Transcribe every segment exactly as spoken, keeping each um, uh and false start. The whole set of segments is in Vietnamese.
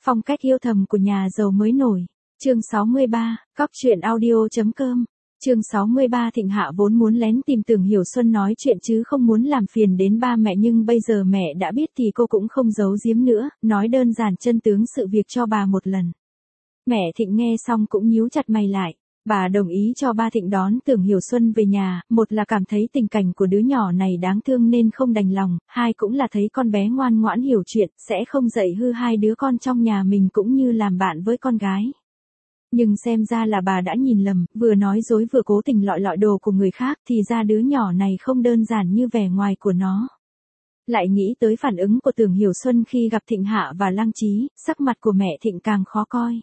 Phong cách yêu thầm của nhà giàu mới nổi. Chương sáu mươi ba, cóc truyện audio.com. Chương sáu mươi ba Thịnh Hạ vốn muốn lén tìm Tưởng Hiểu Xuân nói chuyện chứ không muốn làm phiền đến ba mẹ, nhưng bây giờ mẹ đã biết thì cô cũng không giấu giếm nữa, nói đơn giản chân tướng sự việc cho bà một lần. Mẹ Thịnh nghe xong cũng nhíu chặt mày lại. Bà đồng ý cho ba Thịnh đón Tưởng Hiểu Xuân về nhà, một là cảm thấy tình cảnh của đứa nhỏ này đáng thương nên không đành lòng, hai cũng là thấy con bé ngoan ngoãn hiểu chuyện, sẽ không dạy hư hai đứa con trong nhà mình cũng như làm bạn với con gái. Nhưng xem ra là bà đã nhìn lầm, vừa nói dối vừa cố tình lọi lọi đồ của người khác, thì ra đứa nhỏ này không đơn giản như vẻ ngoài của nó. Lại nghĩ tới phản ứng của Tưởng Hiểu Xuân khi gặp Thịnh Hạ và Lăng Chí, sắc mặt của mẹ Thịnh càng khó coi.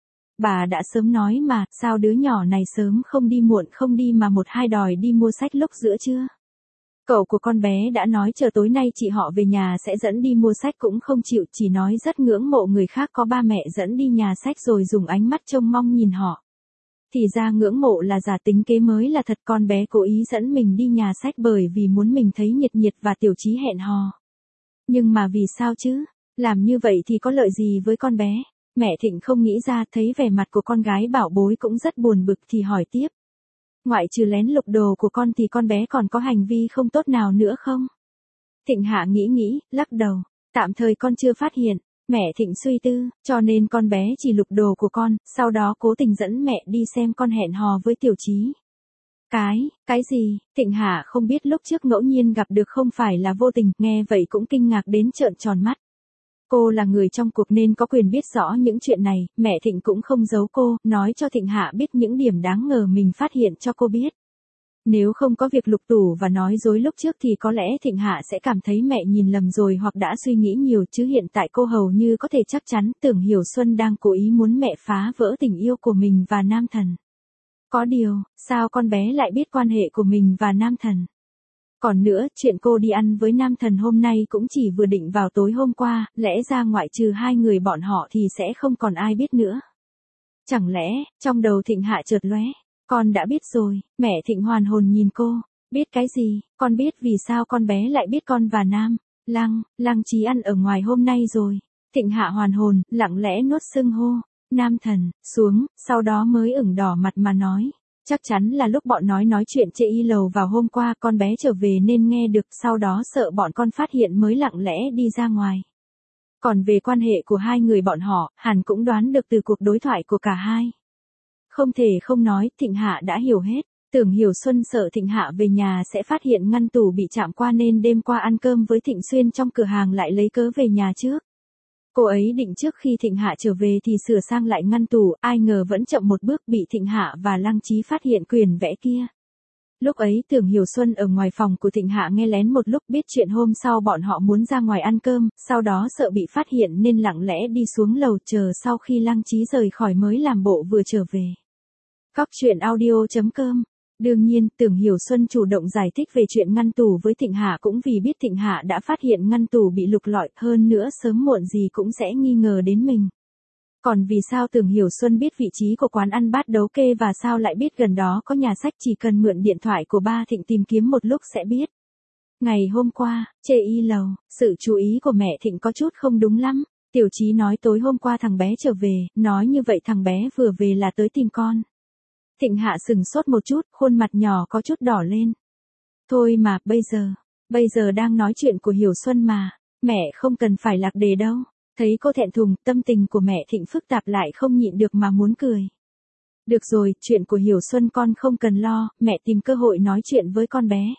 Bà đã sớm nói mà, sao đứa nhỏ này sớm không đi muộn không đi mà một hai đòi đi mua sách lúc giữa trưa. Cậu của con bé đã nói chờ tối nay chị họ về nhà sẽ dẫn đi mua sách cũng không chịu, chỉ nói rất ngưỡng mộ người khác có ba mẹ dẫn đi nhà sách rồi dùng ánh mắt trông mong nhìn họ. Thì ra ngưỡng mộ là giả, tính kế mới là thật. Con bé cố ý dẫn mình đi nhà sách bởi vì muốn mình thấy Nhiệt Nhiệt và Tiểu Chí hẹn hò. Nhưng mà vì sao chứ? Làm như vậy thì có lợi gì với con bé? Mẹ Thịnh không nghĩ ra, thấy vẻ mặt của con gái bảo bối cũng rất buồn bực thì hỏi tiếp. Ngoại trừ lén lục đồ của con thì con bé còn có hành vi không tốt nào nữa không? Thịnh Hạ nghĩ nghĩ, lắc đầu. Tạm thời con chưa phát hiện. Mẹ Thịnh suy tư, cho nên con bé chỉ lục đồ của con, sau đó cố tình dẫn mẹ đi xem con hẹn hò với Tiểu Chí. Cái, cái gì? Thịnh Hạ không biết lúc trước ngẫu nhiên gặp được không phải là vô tình, nghe vậy cũng kinh ngạc đến trợn tròn mắt. Cô là người trong cuộc nên có quyền biết rõ những chuyện này, mẹ Thịnh cũng không giấu cô, nói cho Thịnh Hạ biết những điểm đáng ngờ mình phát hiện cho cô biết. Nếu không có việc lục tủ và nói dối lúc trước thì có lẽ Thịnh Hạ sẽ cảm thấy mẹ nhìn lầm rồi hoặc đã suy nghĩ nhiều, chứ hiện tại cô hầu như có thể chắc chắn Tưởng Hiểu Xuân đang cố ý muốn mẹ phá vỡ tình yêu của mình và Nam Thần. Có điều, sao con bé lại biết quan hệ của mình và Nam Thần? Còn nữa, chuyện cô đi ăn với Nam Thần hôm nay cũng chỉ vừa định vào tối hôm qua, lẽ ra ngoại trừ hai người bọn họ thì sẽ không còn ai biết nữa. Chẳng lẽ, trong đầu Thịnh Hạ chợt lóe, con đã biết rồi. Mẹ Thịnh hoàn hồn nhìn cô, biết cái gì? Con biết vì sao con bé lại biết con và Nam Lăng, Lăng Chí ăn ở ngoài hôm nay rồi. Thịnh Hạ hoàn hồn, lặng lẽ nuốt xưng hô Nam Thần xuống, sau đó mới ửng đỏ mặt mà nói. Chắc chắn là lúc bọn nói nói chuyện chê y lầu vào hôm qua con bé trở về nên nghe được, sau đó sợ bọn con phát hiện mới lặng lẽ đi ra ngoài. Còn về quan hệ của hai người bọn họ, hẳn cũng đoán được từ cuộc đối thoại của cả hai. Không thể không nói, Thịnh Hạ đã hiểu hết. Tưởng Hiểu Xuân sợ Thịnh Hạ về nhà sẽ phát hiện ngăn tủ bị chạm qua nên đêm qua ăn cơm với Thịnh Xuyên trong cửa hàng lại lấy cớ về nhà trước. Cô ấy định trước khi Thịnh Hạ trở về thì sửa sang lại ngăn tủ, ai ngờ vẫn chậm một bước bị Thịnh Hạ và Lăng Chí phát hiện quyển vẽ kia. Lúc ấy Tưởng Hiểu Xuân ở ngoài phòng của Thịnh Hạ nghe lén một lúc, biết chuyện hôm sau bọn họ muốn ra ngoài ăn cơm, sau đó sợ bị phát hiện nên lặng lẽ đi xuống lầu chờ sau khi Lăng Chí rời khỏi mới làm bộ vừa trở về. Cóc truyện audio.com. Đương nhiên, Tưởng Hiểu Xuân chủ động giải thích về chuyện ngăn tủ với Thịnh Hạ cũng vì biết Thịnh Hạ đã phát hiện ngăn tủ bị lục lọi, hơn nữa sớm muộn gì cũng sẽ nghi ngờ đến mình. Còn vì sao Tưởng Hiểu Xuân biết vị trí của quán ăn Bát Đấu Kê và sao lại biết gần đó có nhà sách, chỉ cần mượn điện thoại của ba Thịnh tìm kiếm một lúc sẽ biết. Ngày hôm qua, chê y lầu, sự chú ý của mẹ Thịnh có chút không đúng lắm. Tiểu Chí nói tối hôm qua thằng bé trở về, nói như vậy thằng bé vừa về là tới tìm con. Thịnh Hạ sừng sốt một chút, khuôn mặt nhỏ có chút đỏ lên. Thôi mà, bây giờ, bây giờ đang nói chuyện của Hiểu Xuân mà, mẹ không cần phải lạc đề đâu. Thấy cô thẹn thùng, tâm tình của mẹ Thịnh phức tạp lại không nhịn được mà muốn cười. Được rồi, chuyện của Hiểu Xuân con không cần lo, mẹ tìm cơ hội nói chuyện với con bé.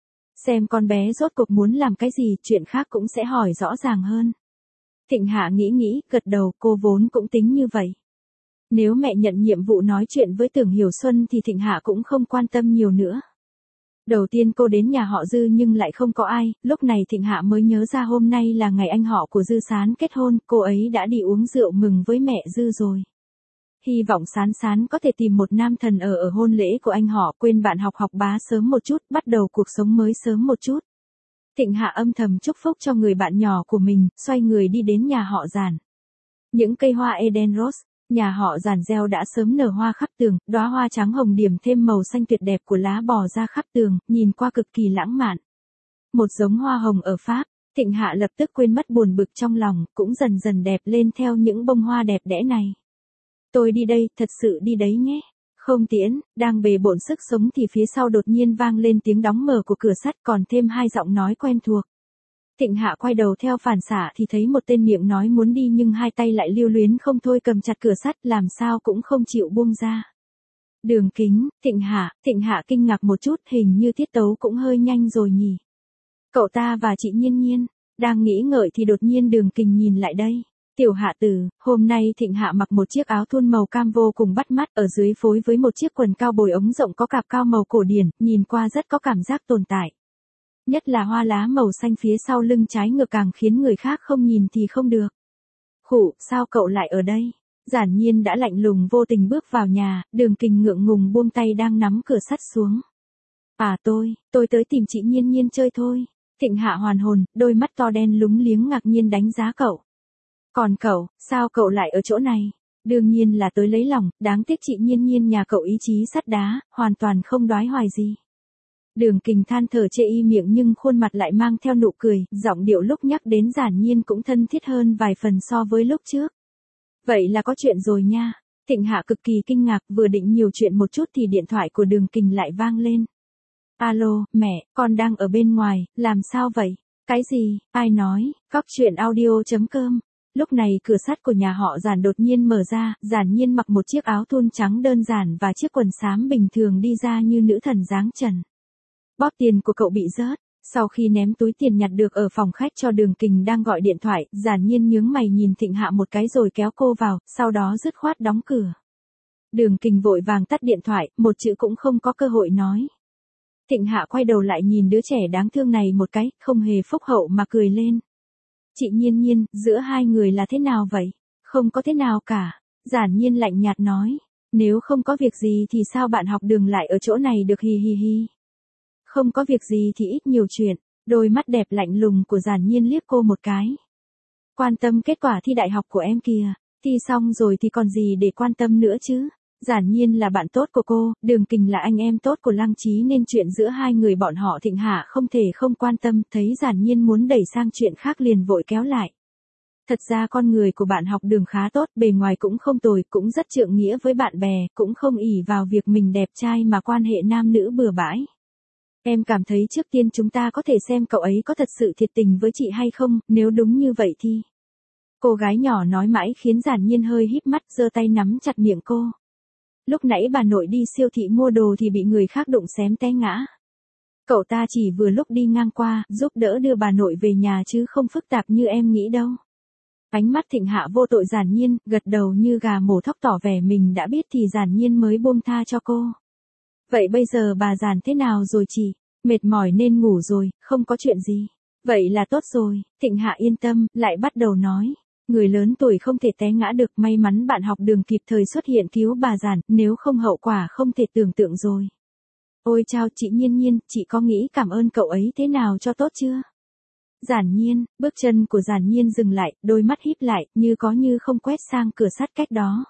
Xem con bé rốt cuộc muốn làm cái gì, chuyện khác cũng sẽ hỏi rõ ràng hơn. Thịnh Hạ nghĩ nghĩ, gật đầu, cô vốn cũng tính như vậy. Nếu mẹ nhận nhiệm vụ nói chuyện với Tưởng Hiểu Xuân thì Thịnh Hạ cũng không quan tâm nhiều nữa. Đầu tiên cô đến nhà họ Dư nhưng lại không có ai, lúc này Thịnh Hạ mới nhớ ra hôm nay là ngày anh họ của Dư Sán kết hôn, cô ấy đã đi uống rượu mừng với mẹ Dư rồi. Hy vọng Sán Sán có thể tìm một nam thần ở ở hôn lễ của anh họ, quên bạn học học bá sớm một chút, bắt đầu cuộc sống mới sớm một chút. Thịnh Hạ âm thầm chúc phúc cho người bạn nhỏ của mình, xoay người đi đến nhà họ Giản. Những cây hoa Eden Rose, nhà họ Giản gieo đã sớm nở hoa khắp tường, đóa hoa trắng hồng điểm thêm màu xanh tuyệt đẹp của lá bò ra khắp tường, nhìn qua cực kỳ lãng mạn. Một giống hoa hồng ở Pháp, Thịnh Hạ lập tức quên mất buồn bực trong lòng, cũng dần dần đẹp lên theo những bông hoa đẹp đẽ này. Tôi đi đây, thật sự đi đấy nhé. Không tiễn, đang bề bộn sức sống thì phía sau đột nhiên vang lên tiếng đóng mở của cửa sắt còn thêm hai giọng nói quen thuộc. Thịnh Hạ quay đầu theo phản xạ thì thấy một tên miệng nói muốn đi nhưng hai tay lại lưu luyến không thôi cầm chặt cửa sắt làm sao cũng không chịu buông ra. Đường Kính, Thịnh Hạ, Thịnh Hạ kinh ngạc một chút hình như tiết tấu cũng hơi nhanh rồi nhỉ. Cậu ta và chị Nhiên Nhiên, đang nghĩ ngợi thì đột nhiên Đường Kình nhìn lại đây. Tiểu Hạ tử, hôm nay Thịnh Hạ mặc một chiếc áo thun màu cam vô cùng bắt mắt ở dưới phối với một chiếc quần cao bồi ống rộng có cạp cao màu cổ điển, nhìn qua rất có cảm giác tồn tại. Nhất là hoa lá màu xanh phía sau lưng trái ngược càng khiến người khác không nhìn thì không được. Khụ, sao cậu lại ở đây? Giản Nhiên đã lạnh lùng vô tình bước vào nhà, Đường Kình ngượng ngùng buông tay đang nắm cửa sắt xuống. À tôi, tôi tới tìm chị Nhiên Nhiên chơi thôi. Thịnh Hạ hoàn hồn, đôi mắt to đen lúng liếng ngạc nhiên đánh giá cậu. Còn cậu, sao cậu lại ở chỗ này? Đương nhiên là tới lấy lòng, đáng tiếc chị Nhiên Nhiên nhà cậu ý chí sắt đá, hoàn toàn không đoái hoài gì. Đường Kình than thở chê y miệng nhưng khuôn mặt lại mang theo nụ cười, giọng điệu lúc nhắc đến Giản Nhiên cũng thân thiết hơn vài phần so với lúc trước. Vậy là có chuyện rồi nha. Thịnh Hạ cực kỳ kinh ngạc, vừa định nhiều chuyện một chút thì điện thoại của Đường Kình lại vang lên. Alo, mẹ, con đang ở bên ngoài, làm sao vậy? Cái gì, ai nói, cóc truyện audio chấm com. Lúc này cửa sắt của nhà họ Giản đột nhiên mở ra, Giản Nhiên mặc một chiếc áo thun trắng đơn giản và chiếc quần xám bình thường đi ra như nữ thần dáng trần. Bóp tiền của cậu bị rớt. Sau khi ném túi tiền nhặt được ở phòng khách cho Đường Kình đang gọi điện thoại, Giản Nhiên nhướng mày nhìn Thịnh Hạ một cái rồi kéo cô vào, sau đó dứt khoát đóng cửa. Đường Kình vội vàng tắt điện thoại, một chữ cũng không có cơ hội nói. Thịnh Hạ quay đầu lại nhìn đứa trẻ đáng thương này một cái, không hề phúc hậu mà cười lên. Chị Nhiên Nhiên, giữa hai người là thế nào vậy? Không có thế nào cả. Giản Nhiên lạnh nhạt nói. Nếu không có việc gì thì sao bạn học Đường lại ở chỗ này được, hi hi hi. Không có việc gì thì ít nhiều chuyện. Đôi mắt đẹp lạnh lùng của Giản Nhiên liếc cô một cái. Quan tâm kết quả thi đại học của em kìa. Thi xong rồi thì còn gì để quan tâm nữa chứ. Giản Nhiên là bạn tốt của cô, Đường Kình là anh em tốt của Lăng Chí nên chuyện giữa hai người bọn họ Thịnh Hạ không thể không quan tâm, thấy Giản Nhiên muốn đẩy sang chuyện khác liền vội kéo lại. Thật ra con người của bạn học Đường khá tốt, bề ngoài cũng không tồi, cũng rất trượng nghĩa với bạn bè, cũng không ỷ vào việc mình đẹp trai mà quan hệ nam nữ bừa bãi. Em cảm thấy trước tiên chúng ta có thể xem cậu ấy có thật sự thiệt tình với chị hay không, nếu đúng như vậy thì... Cô gái nhỏ nói mãi khiến Giản Nhiên hơi híp mắt, giơ tay nắm chặt miệng cô. Lúc nãy bà nội đi siêu thị mua đồ thì bị người khác đụng xém té ngã. Cậu ta chỉ vừa lúc đi ngang qua, giúp đỡ đưa bà nội về nhà chứ không phức tạp như em nghĩ đâu. Ánh mắt Thịnh Hạ vô tội Giản Nhiên, gật đầu như gà mổ thóc tỏ vẻ mình đã biết thì Giản Nhiên mới buông tha cho cô. Vậy bây giờ bà Giản thế nào rồi chị? Mệt mỏi nên ngủ rồi, không có chuyện gì. Vậy là tốt rồi, Thịnh Hạ yên tâm, lại bắt đầu nói. Người lớn tuổi không thể té ngã được, may mắn bạn học Đường kịp thời xuất hiện cứu bà Giản, nếu không hậu quả không thể tưởng tượng rồi. Ôi chao chị Nhiên Nhiên, chị có nghĩ cảm ơn cậu ấy thế nào cho tốt chưa? Giản Nhiên, bước chân của Giản Nhiên dừng lại, đôi mắt híp lại, như có như không quét sang cửa sắt cách đó.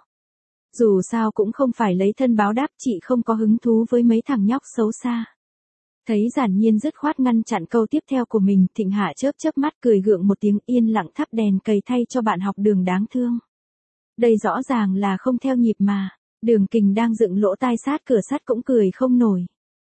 Dù sao cũng không phải lấy thân báo đáp, chị không có hứng thú với mấy thằng nhóc xấu xa. Thấy Giản Nhiên dứt khoát ngăn chặn câu tiếp theo của mình, Thịnh Hạ chớp chớp mắt cười gượng một tiếng, yên lặng thắp đèn cầy thay cho bạn học Đường đáng thương. Đây rõ ràng là không theo nhịp mà. Đường Kình đang dựng lỗ tai sát cửa sắt cũng cười không nổi.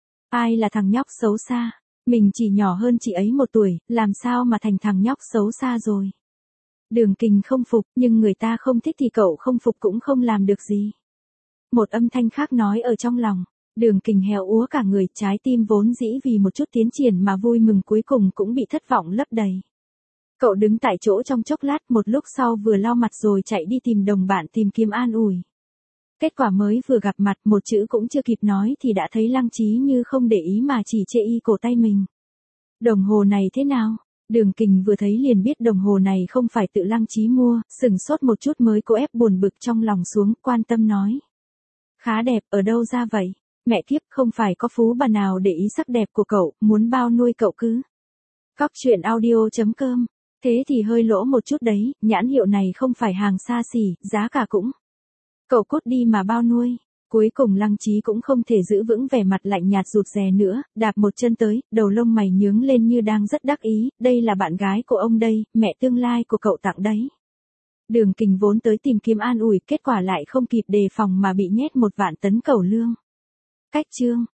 Ai là thằng nhóc xấu xa? Mình chỉ nhỏ hơn chị ấy một tuổi, làm sao mà thành thằng nhóc xấu xa rồi? Đường Kình không phục, nhưng người ta không thích thì cậu không phục cũng không làm được gì. Một âm thanh khác nói ở trong lòng. Đường Kình héo úa cả người, trái tim vốn dĩ vì một chút tiến triển mà vui mừng cuối cùng cũng bị thất vọng lấp đầy. Cậu đứng tại chỗ trong chốc lát, một lúc sau vừa lau mặt rồi chạy đi tìm đồng bạn tìm kiếm an ủi. Kết quả mới vừa gặp mặt, một chữ cũng chưa kịp nói thì đã thấy Lăng Chí như không để ý mà chỉ chê y cổ tay mình. Đồng hồ này thế nào? Đường Kình vừa thấy liền biết đồng hồ này không phải tự Lăng Chí mua, sừng sốt một chút mới cố ép buồn bực trong lòng xuống, quan tâm nói. Khá đẹp, ở đâu ra vậy? Mẹ kiếp, không phải có phú bà nào để ý sắc đẹp của cậu, muốn bao nuôi cậu cứ. Cóc truyện audio chấm com. Thế thì hơi lỗ một chút đấy, nhãn hiệu này không phải hàng xa xỉ, giá cả cũng. Cậu cút đi mà bao nuôi. Cuối cùng Lăng Chí cũng không thể giữ vững vẻ mặt lạnh nhạt rụt rè nữa, đạp một chân tới, đầu lông mày nhướng lên như đang rất đắc ý, đây là bạn gái của ông đây, mẹ tương lai của cậu tặng đấy. Đường Kình vốn tới tìm kiếm an ủi, kết quả lại không kịp đề phòng mà bị nhét một vạn tấn cẩu lương. Cách chương